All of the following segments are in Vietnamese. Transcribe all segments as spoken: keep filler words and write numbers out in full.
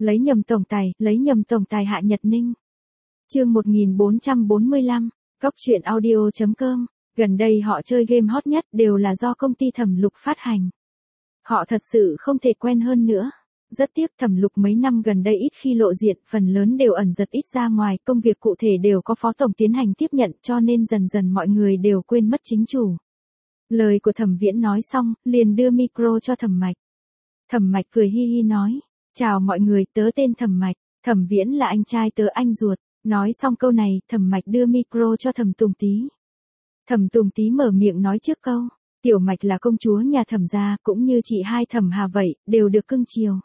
Lấy nhầm tổng tài, lấy nhầm tổng tài Hạ Nhật Ninh. Chương một nghìn bốn trăm bốn mươi lăm, Cóc truyện audio chấm com. Gần đây họ chơi game hot nhất đều là do công ty Thẩm Lục phát hành. Họ thật sự không thể quen hơn nữa. Rất tiếc Thẩm Lục mấy năm gần đây ít khi lộ diện, phần lớn đều ẩn giật ít ra ngoài, công việc cụ thể đều có phó tổng tiến hành tiếp nhận, cho nên dần dần mọi người đều quên mất chính chủ. Lời của Thẩm Viễn nói xong, liền đưa micro cho Thẩm Mạch. Thẩm Mạch cười hi hi nói, chào mọi người, tớ tên Thẩm Mạch, Thẩm Viễn là anh trai tớ anh ruột. Nói xong câu này, Thẩm Mạch đưa micro cho Thẩm Tùng Tý. Thẩm Tùng Tý mở miệng nói trước câu, Tiểu Mạch là công chúa nhà Thẩm gia, cũng như chị hai Thẩm Hà vậy, đều được cưng chiều.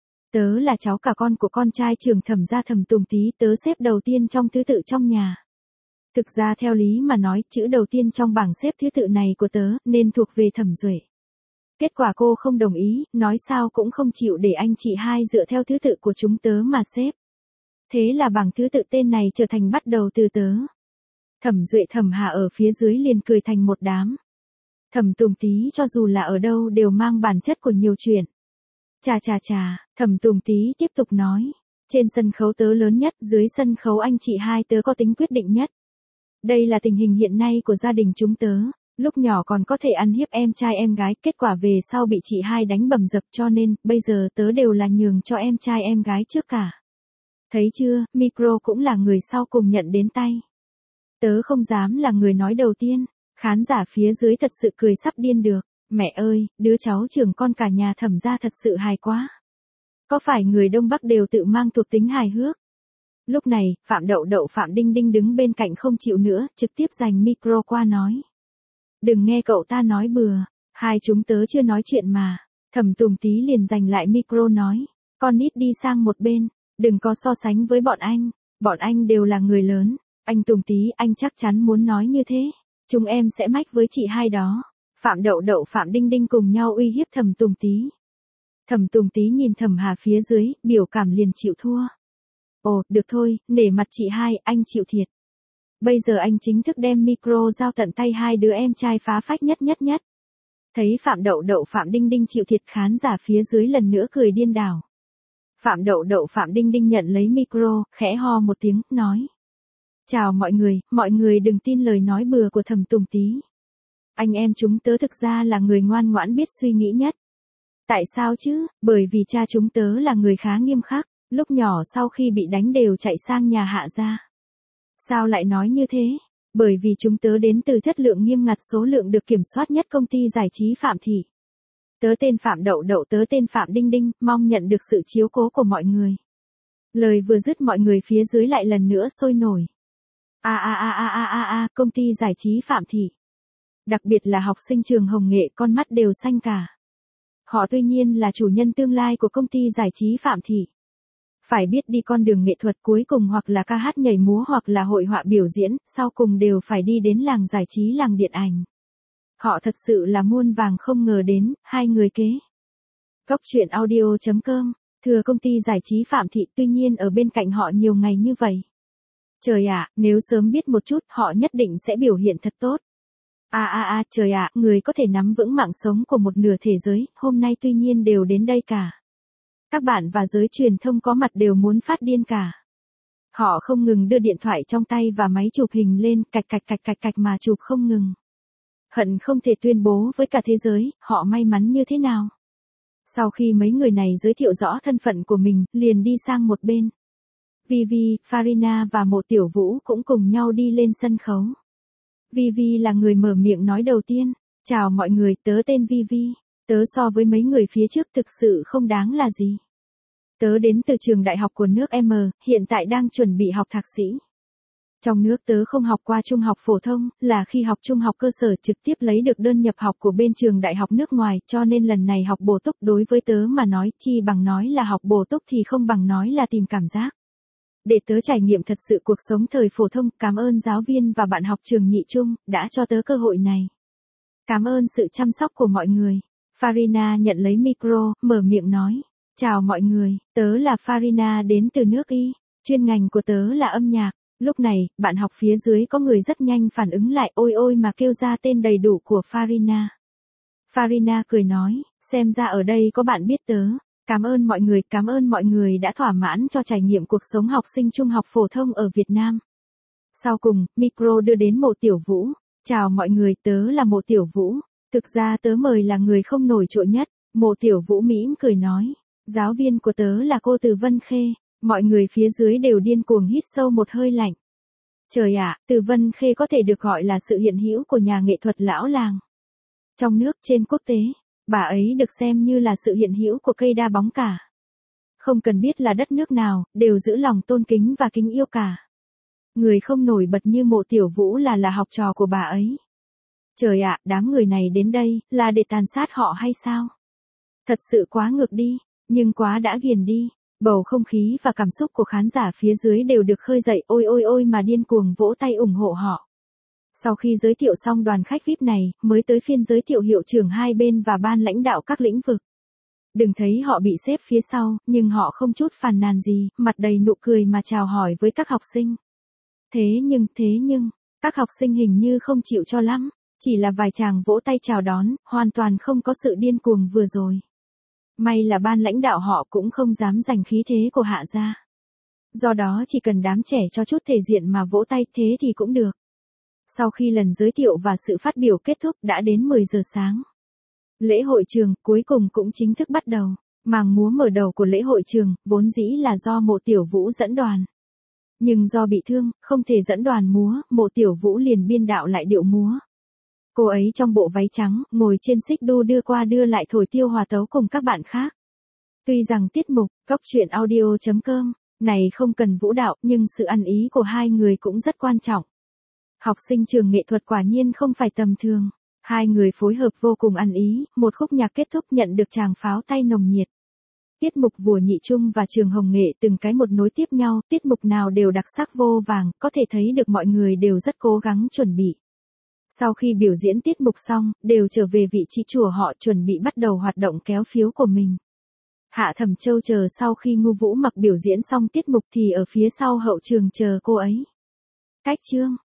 Tớ là cháu cả con của con trai trưởng Thẩm gia Thẩm Tùng Tý, tớ xếp đầu tiên trong thứ tự trong nhà. Thực ra theo lý mà nói, chữ đầu tiên trong bảng xếp thứ tự này của tớ, nên thuộc về Thẩm Duệ. Kết quả cô không đồng ý, nói sao cũng không chịu để anh chị hai dựa theo thứ tự của chúng tớ mà xếp. Thế là bảng thứ tự tên này trở thành bắt đầu từ tớ. Thẩm Duệ Thẩm Hà ở phía dưới liền cười thành một đám. Thẩm Tùng Tý cho dù là ở đâu đều mang bản chất của nhiều chuyện. Chà chà chà, Thẩm Tùng Tý tiếp tục nói. Trên sân khấu tớ lớn nhất, dưới sân khấu anh chị hai tớ có tính quyết định nhất. Đây là tình hình hiện nay của gia đình chúng tớ. Lúc nhỏ còn có thể ăn hiếp em trai em gái, kết quả về sau bị chị hai đánh bầm dập, cho nên, bây giờ tớ đều là nhường cho em trai em gái trước cả. Thấy chưa, micro cũng là người sau cùng nhận đến tay. Tớ không dám là người nói đầu tiên, khán giả phía dưới thật sự cười sắp điên được. Mẹ ơi, đứa cháu trưởng con cả nhà Thẩm gia thật sự hài quá. Có phải người Đông Bắc đều tự mang thuộc tính hài hước? Lúc này, Phạm Đậu Đậu Phạm Đinh Đinh đứng bên cạnh không chịu nữa, trực tiếp giành micro qua nói. Đừng nghe cậu ta nói bừa, hai chúng tớ chưa nói chuyện mà. Thẩm Tùng Tý liền giành lại micro nói, con nít đi sang một bên, đừng có so sánh với bọn anh, bọn anh đều là người lớn. Anh Tùng Tý, anh chắc chắn muốn nói như thế, chúng em sẽ mách với chị hai đó. Phạm Đậu Đậu Phạm Đinh Đinh cùng nhau uy hiếp Thẩm Tùng Tý. Thẩm Tùng Tý nhìn Thẩm Hà phía dưới, biểu cảm liền chịu thua. Ồ, được thôi, nể mặt chị hai, anh chịu thiệt. Bây giờ anh chính thức đem micro giao tận tay hai đứa em trai phá phách nhất nhất nhất. Thấy Phạm Đậu Đậu Phạm Đinh Đinh chịu thiệt, khán giả phía dưới lần nữa cười điên đảo. Phạm Đậu Đậu Phạm Đinh Đinh nhận lấy micro, khẽ ho một tiếng, nói. Chào mọi người, mọi người đừng tin lời nói bừa của Thẩm Tùng Tý. Anh em chúng tớ thực ra là người ngoan ngoãn biết suy nghĩ nhất. Tại sao chứ? Bởi vì cha chúng tớ là người khá nghiêm khắc, lúc nhỏ sau khi bị đánh đều chạy sang nhà Hạ gia. Sao lại nói như thế? Bởi vì chúng tớ đến từ chất lượng nghiêm ngặt, số lượng được kiểm soát nhất công ty giải trí Phạm Thị. Tớ tên Phạm Đậu Đậu, tớ tên Phạm Đinh Đinh, mong nhận được sự chiếu cố của mọi người. Lời vừa dứt mọi người phía dưới lại lần nữa sôi nổi. A a a a a a a, công ty giải trí Phạm Thị. Đặc biệt là học sinh trường Hồng Nghệ, con mắt đều xanh cả. Họ tuy nhiên là chủ nhân tương lai của công ty giải trí Phạm Thị. Phải biết đi con đường nghệ thuật cuối cùng hoặc là ca hát nhảy múa hoặc là hội họa biểu diễn, sau cùng đều phải đi đến làng giải trí, làng điện ảnh. Họ thật sự là muôn vàng không ngờ đến, hai người kế. Cóc truyện audio chấm com, thừa công ty giải trí Phạm Thị, tuy nhiên ở bên cạnh họ nhiều ngày như vậy. Trời ạ, nếu sớm biết một chút, họ nhất định sẽ biểu hiện thật tốt. A a a, trời ạ, người có thể nắm vững mạng sống của một nửa thế giới, hôm nay tuy nhiên đều đến đây cả. Các bạn và giới truyền thông có mặt đều muốn phát điên cả. Họ không ngừng đưa điện thoại trong tay và máy chụp hình lên, cạch cạch cạch cạch cạch mà chụp không ngừng. Hận không thể tuyên bố với cả thế giới, họ may mắn như thế nào. Sau khi mấy người này giới thiệu rõ thân phận của mình, liền đi sang một bên. Vivi, Farina và Mộ Tiểu Vũ cũng cùng nhau đi lên sân khấu. Vivi là người mở miệng nói đầu tiên. Chào mọi người, tớ tên Vivi. Tớ so với mấy người phía trước thực sự không đáng là gì. Tớ đến từ trường đại học của nước M, hiện tại đang chuẩn bị học thạc sĩ. Trong nước tớ không học qua trung học phổ thông, là khi học trung học cơ sở trực tiếp lấy được đơn nhập học của bên trường đại học nước ngoài, cho nên lần này học bổ túc đối với tớ mà nói, chi bằng nói là học bổ túc thì không bằng nói là tìm cảm giác. Để tớ trải nghiệm thật sự cuộc sống thời phổ thông, cảm ơn giáo viên và bạn học trường nhị trung, đã cho tớ cơ hội này. Cảm ơn sự chăm sóc của mọi người. Farina nhận lấy micro, mở miệng nói. Chào mọi người, tớ là Farina đến từ nước Y, chuyên ngành của tớ là âm nhạc. Lúc này, bạn học phía dưới có người rất nhanh phản ứng lại, ôi ôi mà kêu ra tên đầy đủ của Farina. Farina cười nói, xem ra ở đây có bạn biết tớ. Cảm ơn mọi người, cảm ơn mọi người đã thỏa mãn cho trải nghiệm cuộc sống học sinh trung học phổ thông ở Việt Nam. Sau cùng, micro đưa đến Mộ Tiểu Vũ. Chào mọi người, tớ là Mộ Tiểu Vũ. Thực ra tớ mời là người không nổi trội nhất. Mộ Tiểu Vũ mỉm cười nói. Giáo viên của tớ là cô Từ Vân Khê. Mọi người phía dưới đều điên cuồng hít sâu một hơi lạnh. Trời ạ, Từ Vân Khê có thể được gọi là sự hiện hữu của nhà nghệ thuật lão làng. Trong nước, trên quốc tế, bà ấy được xem như là sự hiện hữu của cây đa bóng cả. Không cần biết là đất nước nào, đều giữ lòng tôn kính và kính yêu cả. Người không nổi bật như Mộ Tiểu Vũ là là học trò của bà ấy. Trời ạ, đám người này đến đây, là để tàn sát họ hay sao? Thật sự quá ngược đi, nhưng quá đã ghiền đi. Bầu không khí và cảm xúc của khán giả phía dưới đều được khơi dậy ôi ôi ôi mà điên cuồng vỗ tay ủng hộ họ. Sau khi giới thiệu xong đoàn khách vi ai pi này, mới tới phiên giới thiệu hiệu trưởng hai bên và ban lãnh đạo các lĩnh vực. Đừng thấy họ bị xếp phía sau, nhưng họ không chút phàn nàn gì, mặt đầy nụ cười mà chào hỏi với các học sinh. Thế nhưng, thế nhưng, các học sinh hình như không chịu cho lắm, chỉ là vài chàng vỗ tay chào đón, hoàn toàn không có sự điên cuồng vừa rồi. May là ban lãnh đạo họ cũng không dám giành khí thế của Hạ gia. Do đó chỉ cần đám trẻ cho chút thể diện mà vỗ tay thế thì cũng được. Sau khi lần giới thiệu và sự phát biểu kết thúc đã đến mười giờ sáng. Lễ hội trường cuối cùng cũng chính thức bắt đầu. Màn múa mở đầu của lễ hội trường vốn dĩ là do Mộ Tiểu Vũ dẫn đoàn. Nhưng do bị thương, không thể dẫn đoàn múa, Mộ Tiểu Vũ liền biên đạo lại điệu múa. Cô ấy trong bộ váy trắng, ngồi trên xích đu đưa qua đưa lại thổi tiêu hòa tấu cùng các bạn khác. Tuy rằng tiết mục, góc truyện audio chấm com, này không cần vũ đạo, nhưng sự ăn ý của hai người cũng rất quan trọng. Học sinh trường nghệ thuật quả nhiên không phải tầm thường. Hai người phối hợp vô cùng ăn ý, một khúc nhạc kết thúc nhận được tràng pháo tay nồng nhiệt. Tiết mục Vùa Nhị Trung và Trường Hồng Nghệ từng cái một nối tiếp nhau, tiết mục nào đều đặc sắc vô vàng, có thể thấy được mọi người đều rất cố gắng chuẩn bị. Sau khi biểu diễn tiết mục xong, đều trở về vị trí chùa họ chuẩn bị bắt đầu hoạt động kéo phiếu của mình. Hạ Thẩm Châu chờ sau khi Ngu Vũ Mặc biểu diễn xong tiết mục thì ở phía sau hậu trường chờ cô ấy. Cách chương